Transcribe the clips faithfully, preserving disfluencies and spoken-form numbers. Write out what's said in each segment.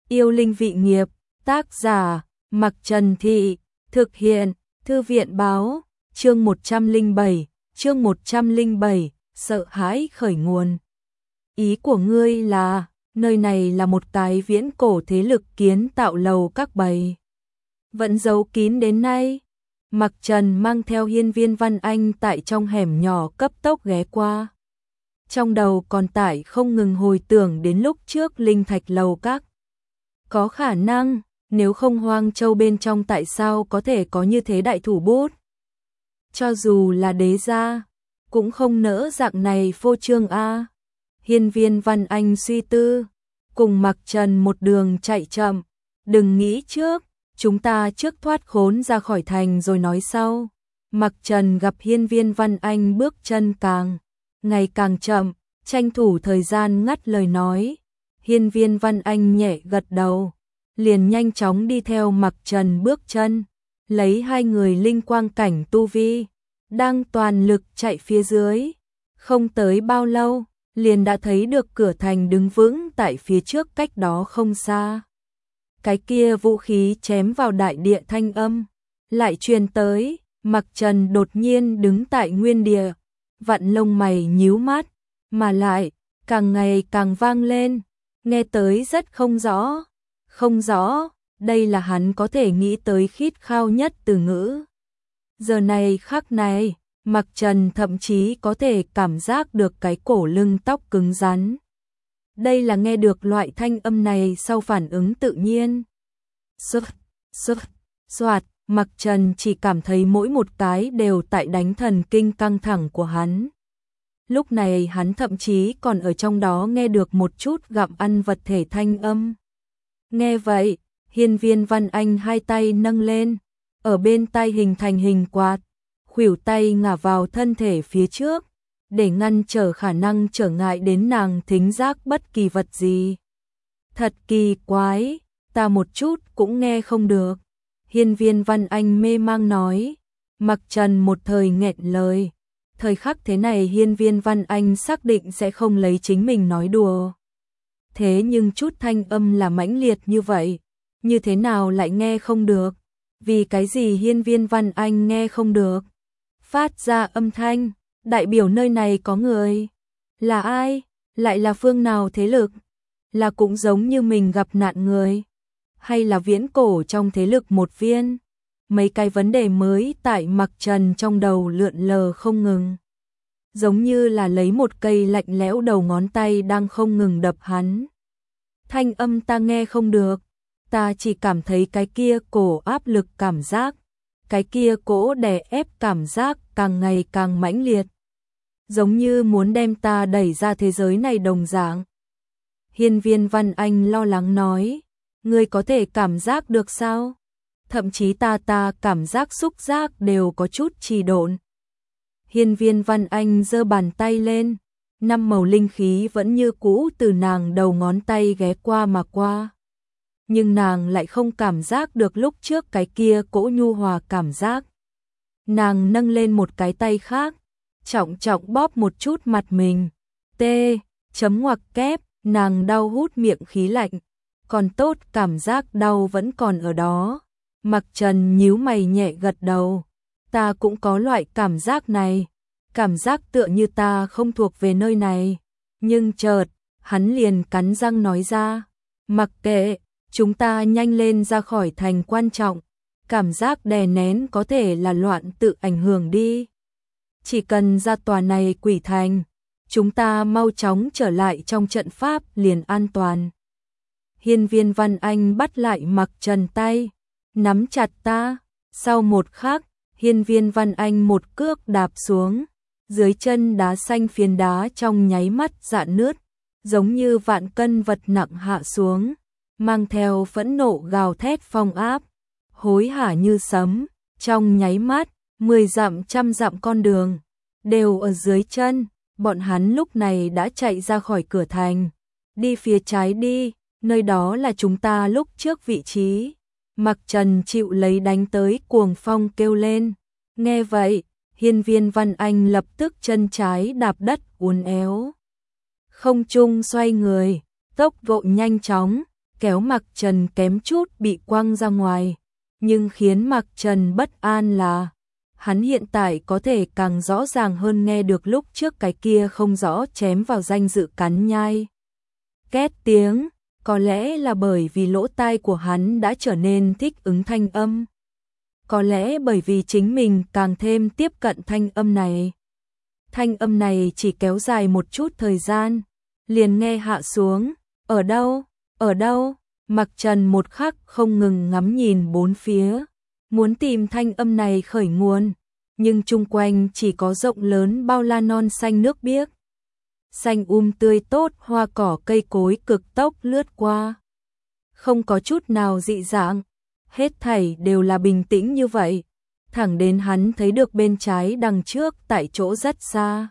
Yêu linh vị nghiệp, tác giả, Mặc Trần Thị, thực hiện, Thư viện báo, chương một trăm lẻ bảy, chương một trăm lẻ bảy, sợ hãi khởi nguồn. Ý của ngươi là, nơi này là một cái viễn cổ thế lực kiến tạo lầu các bầy. Vẫn giấu kín đến nay. Mặc Trần mang theo Hiên Viên Văn Anh tại trong hẻm nhỏ cấp tốc ghé qua. Trong đầu còn tải không ngừng hồi tưởng đến lúc trước linh thạch lầu các. Có khả năng, nếu không Hoang Châu bên trong tại sao có thể có như thế đại thủ bút. Cho dù là đế gia, cũng không nỡ dạng này phô trương a. Hiên Viên Văn Anh suy tư, cùng Mặc Trần một đường chạy chậm, đừng nghĩ trước, chúng ta trước thoát khốn ra khỏi thành rồi nói sau. Mặc Trần gặp Hiên Viên Văn Anh bước chân càng ngày càng chậm, tranh thủ thời gian ngắt lời nói. Hiên Viên Văn Anh nhẹ gật đầu, liền nhanh chóng đi theo Mặc Trần bước chân, lấy hai người linh quang cảnh tu vi, đang toàn lực chạy phía dưới. Không tới bao lâu, liền đã thấy được cửa thành đứng vững tại phía trước cách đó không xa. Cái kia vũ khí chém vào đại địa thanh âm lại truyền tới. Mặc Trần đột nhiên đứng tại nguyên địa, vặn lông mày nhíu mắt, mà lại càng ngày càng vang lên, nghe tới rất không rõ. Không rõ, đây là hắn có thể nghĩ tới khít khao nhất từ ngữ. Giờ này khắc này, Mặc Trần thậm chí có thể cảm giác được cái cổ lưng tóc cứng rắn. Đây là nghe được loại thanh âm này sau phản ứng tự nhiên. Sức, sức, soạt, Mặc Trần chỉ cảm thấy mỗi một cái đều tại đánh thần kinh căng thẳng của hắn. Lúc này hắn thậm chí còn ở trong đó nghe được một chút gặm ăn vật thể thanh âm. Nghe vậy, Hiên Viên Văn Anh hai tay nâng lên, ở bên tai hình thành hình quạt, khuỷu tay ngả vào thân thể phía trước, để ngăn trở khả năng trở ngại đến nàng thính giác bất kỳ vật gì. Thật kỳ quái, ta một chút cũng nghe không được. Hiên Viên Văn Anh mê mang nói. Mặc Trần một thời nghẹn lời. Thời khắc thế này Hiên Viên Văn Anh xác định sẽ không lấy chính mình nói đùa. Thế nhưng chút thanh âm là mãnh liệt như vậy, như thế nào lại nghe không được? Vì cái gì Hiên Viên Văn Anh nghe không được? Phát ra âm thanh, đại biểu nơi này có người. Là ai? Lại là phương nào thế lực? Là cũng giống như mình gặp nạn người? Hay là viễn cổ trong thế lực một viên? Mấy cái vấn đề mới tại Mặc Trần trong đầu lượn lờ không ngừng. Giống như là lấy một cây lạnh lẽo đầu ngón tay đang không ngừng đập hắn. Thanh âm ta nghe không được, ta chỉ cảm thấy cái kia cổ áp lực cảm giác, cái kia cỗ đè ép cảm giác càng ngày càng mãnh liệt. Giống như muốn đem ta đẩy ra thế giới này đồng dạng. Hiên Viên Văn Anh lo lắng nói, ngươi có thể cảm giác được sao? Thậm chí ta ta cảm giác xúc giác đều có chút trì độn. Hiên Viên Văn Anh giơ bàn tay lên, năm màu linh khí vẫn như cũ từ nàng đầu ngón tay ghé qua mà qua. Nhưng nàng lại không cảm giác được lúc trước cái kia cỗ nhu hòa cảm giác. Nàng nâng lên một cái tay khác, trọng trọng bóp một chút mặt mình. Tê, chấm ngoặc kép, nàng đau hút miệng khí lạnh. Còn tốt cảm giác đau vẫn còn ở đó. Mặc Trần nhíu mày nhẹ gật đầu. Ta cũng có loại cảm giác này. Cảm giác tựa như ta không thuộc về nơi này. Nhưng chợt, hắn liền cắn răng nói ra. Mặc kệ, chúng ta nhanh lên ra khỏi thành quan trọng. Cảm giác đè nén có thể là loạn tự ảnh hưởng đi. Chỉ cần ra tòa này quỷ thành, chúng ta mau chóng trở lại trong trận pháp liền an toàn. Hiên Viên Văn Anh bắt lại Mặc Trần tay, nắm chặt ta. Sau một khắc, Hiên Viên Văn Anh một cước đạp xuống, dưới chân đá xanh phiến đá trong nháy mắt rạn nứt, giống như vạn cân vật nặng hạ xuống, mang theo phẫn nộ gào thét phong áp, hối hả như sấm. Trong nháy mắt, mười dặm trăm dặm con đường đều ở dưới chân. Bọn hắn lúc này đã chạy ra khỏi cửa thành, đi phía trái đi, nơi đó là chúng ta lúc trước vị trí. Mặc Trần chịu lấy đánh tới cuồng phong kêu lên. Nghe vậy, Hiên Viên Văn Anh lập tức chân trái đạp đất uốn éo. Không trung xoay người, tốc độ nhanh chóng, kéo Mạc Trần kém chút bị quăng ra ngoài, nhưng khiến Mạc Trần bất an là hắn hiện tại có thể càng rõ ràng hơn nghe được lúc trước cái kia không rõ chém vào danh dự cắn nhai. Két tiếng, có lẽ là bởi vì lỗ tai của hắn đã trở nên thích ứng thanh âm. Có lẽ bởi vì chính mình càng thêm tiếp cận thanh âm này. Thanh âm này chỉ kéo dài một chút thời gian, liền nghe hạ xuống, ở đâu, ở đâu, Mạc Trần một khắc không ngừng ngắm nhìn bốn phía, muốn tìm thanh âm này khởi nguồn, nhưng chung quanh chỉ có rộng lớn bao la non xanh nước biếc. Xanh um tươi tốt, hoa cỏ cây cối cực tốc lướt qua. Không có chút nào dị dạng, hết thảy đều là bình tĩnh như vậy, thẳng đến hắn thấy được bên trái đằng trước tại chỗ rất xa.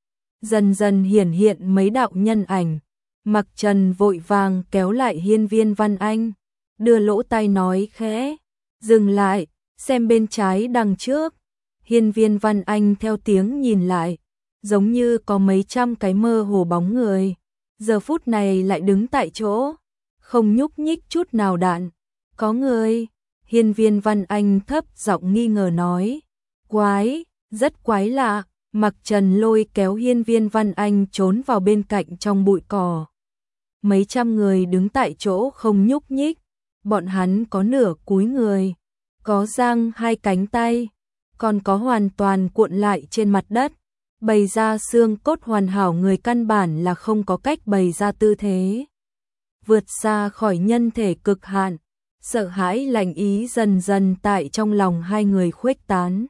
Dần dần hiển hiện mấy đạo nhân ảnh, Mạc Trần vội vàng kéo lại Hiên Viên Văn Anh, đưa lỗ tai nói khẽ, dừng lại, xem bên trái đằng trước. Hiên Viên Văn Anh theo tiếng nhìn lại, giống như có mấy trăm cái mơ hồ bóng người, giờ phút này lại đứng tại chỗ, không nhúc nhích chút nào đạn. Có người, Hiên Viên Văn Anh thấp giọng nghi ngờ nói, quái, rất quái lạ. Mạc Trần lôi kéo Hiên Viên Văn Anh trốn vào bên cạnh trong bụi cỏ. Mấy trăm người đứng tại chỗ không nhúc nhích, bọn hắn có nửa cúi người, có giang hai cánh tay, còn có hoàn toàn cuộn lại trên mặt đất, bày ra xương cốt hoàn hảo, người căn bản là không có cách bày ra tư thế. Vượt xa khỏi nhân thể cực hạn, sợ hãi lạnh ý dần dần tại trong lòng hai người khuếch tán.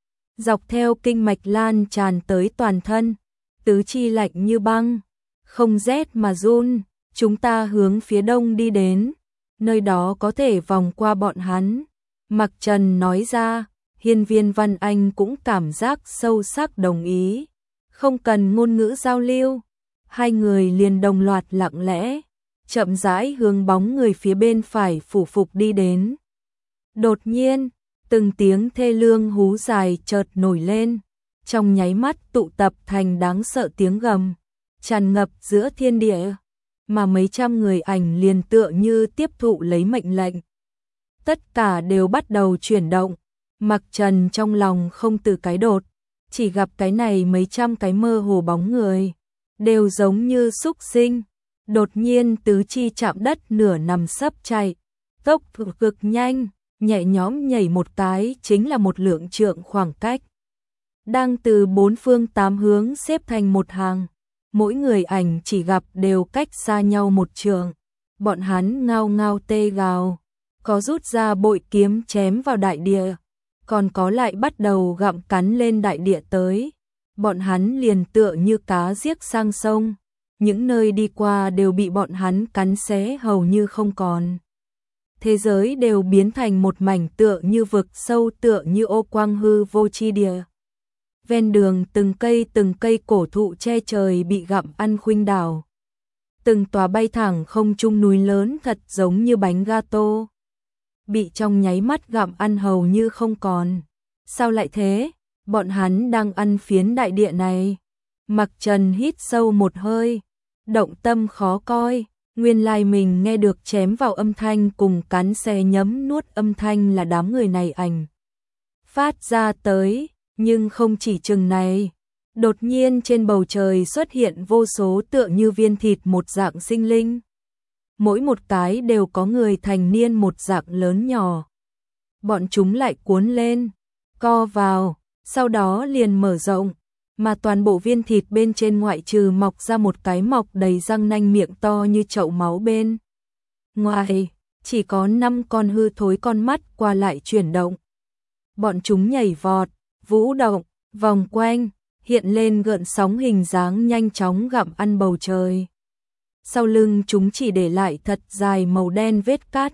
Dọc theo kinh mạch lan tràn tới toàn thân, tứ chi lạnh như băng, không rét mà run. Chúng ta hướng phía đông đi đến, nơi đó có thể vòng qua bọn hắn. Mạc Trần nói ra, Hiên Viên Văn Anh cũng cảm giác sâu sắc đồng ý. Không cần ngôn ngữ giao lưu, hai người liền đồng loạt lặng lẽ, chậm rãi hướng bóng người phía bên phải phủ phục đi đến. Đột nhiên, từng tiếng thê lương hú dài chợt nổi lên, trong nháy mắt tụ tập thành đáng sợ tiếng gầm, tràn ngập giữa thiên địa, mà mấy trăm người ảnh liền tựa như tiếp thụ lấy mệnh lệnh. Tất cả đều bắt đầu chuyển động, Mạc Trần trong lòng không từ cái đột, chỉ gặp cái này mấy trăm cái mơ hồ bóng người, đều giống như súc sinh, đột nhiên tứ chi chạm đất nửa nằm sấp chạy, tốc độ cực nhanh, nhẹ nhõm nhảy một cái chính là một lượng trượng khoảng cách. Đang từ bốn phương tám hướng xếp thành một hàng, mỗi người ảnh chỉ gặp đều cách xa nhau một trượng, bọn hắn ngao ngao tê gào, có rút ra bội kiếm chém vào đại địa, còn có lại bắt đầu gặm cắn lên đại địa tới. Bọn hắn liền tựa như cá giết sang sông, những nơi đi qua đều bị bọn hắn cắn xé hầu như không còn. Thế giới đều biến thành một mảnh tựa như vực sâu, tựa như ô quang hư vô chi địa. Ven đường từng cây từng cây cổ thụ che trời bị gặm ăn khuynh đảo. Từng tòa bay thẳng không trung núi lớn thật giống như bánh gato, bị trong nháy mắt gặm ăn hầu như không còn. Sao lại thế? Bọn hắn đang ăn phiến đại địa này. Mạc Trần hít sâu một hơi, động tâm khó coi, nguyên lai mình nghe được chém vào âm thanh cùng cắn xé nhấm nuốt âm thanh là đám người này ảnh phát ra tới, nhưng không chỉ chừng này. Đột nhiên trên bầu trời xuất hiện vô số tựa như viên thịt một dạng sinh linh. Mỗi một cái đều có người thành niên một dạng lớn nhỏ. Bọn chúng lại cuốn lên, co vào, sau đó liền mở rộng, mà toàn bộ viên thịt bên trên ngoại trừ mọc ra một cái mọc đầy răng nanh miệng to như chậu máu bên ngoài, chỉ có năm con hư thối con mắt qua lại chuyển động. Bọn chúng nhảy vọt, vũ động, vòng quanh, hiện lên gợn sóng hình dáng nhanh chóng gặm ăn bầu trời. Sau lưng chúng chỉ để lại thật dài màu đen vết cát,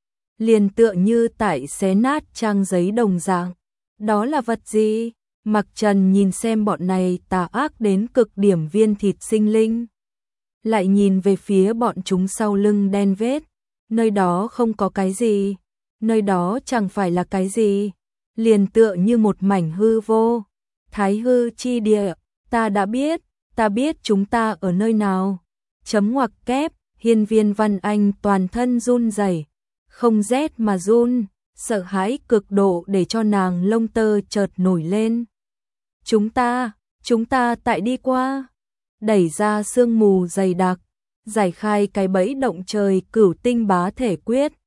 liền tựa như tại xé nát trang giấy đồng dạng. Đó là vật gì? Mạc Trần nhìn xem bọn này tà ác đến cực điểm viên thịt sinh linh, lại nhìn về phía bọn chúng sau lưng đen vết, nơi đó không có cái gì, nơi đó chẳng phải là cái gì, liền tựa như một mảnh hư vô, thái hư chi địa. Ta đã biết, ta biết chúng ta ở nơi nào. Chấm ngoặc kép, Hiên Viên Văn Anh toàn thân run rẩy, không rét mà run, sợ hãi cực độ để cho nàng lông tơ chợt nổi lên. Chúng ta, chúng ta tại đi qua, đẩy ra sương mù dày đặc, giải khai cái bẫy động trời cửu tinh bá thể quyết,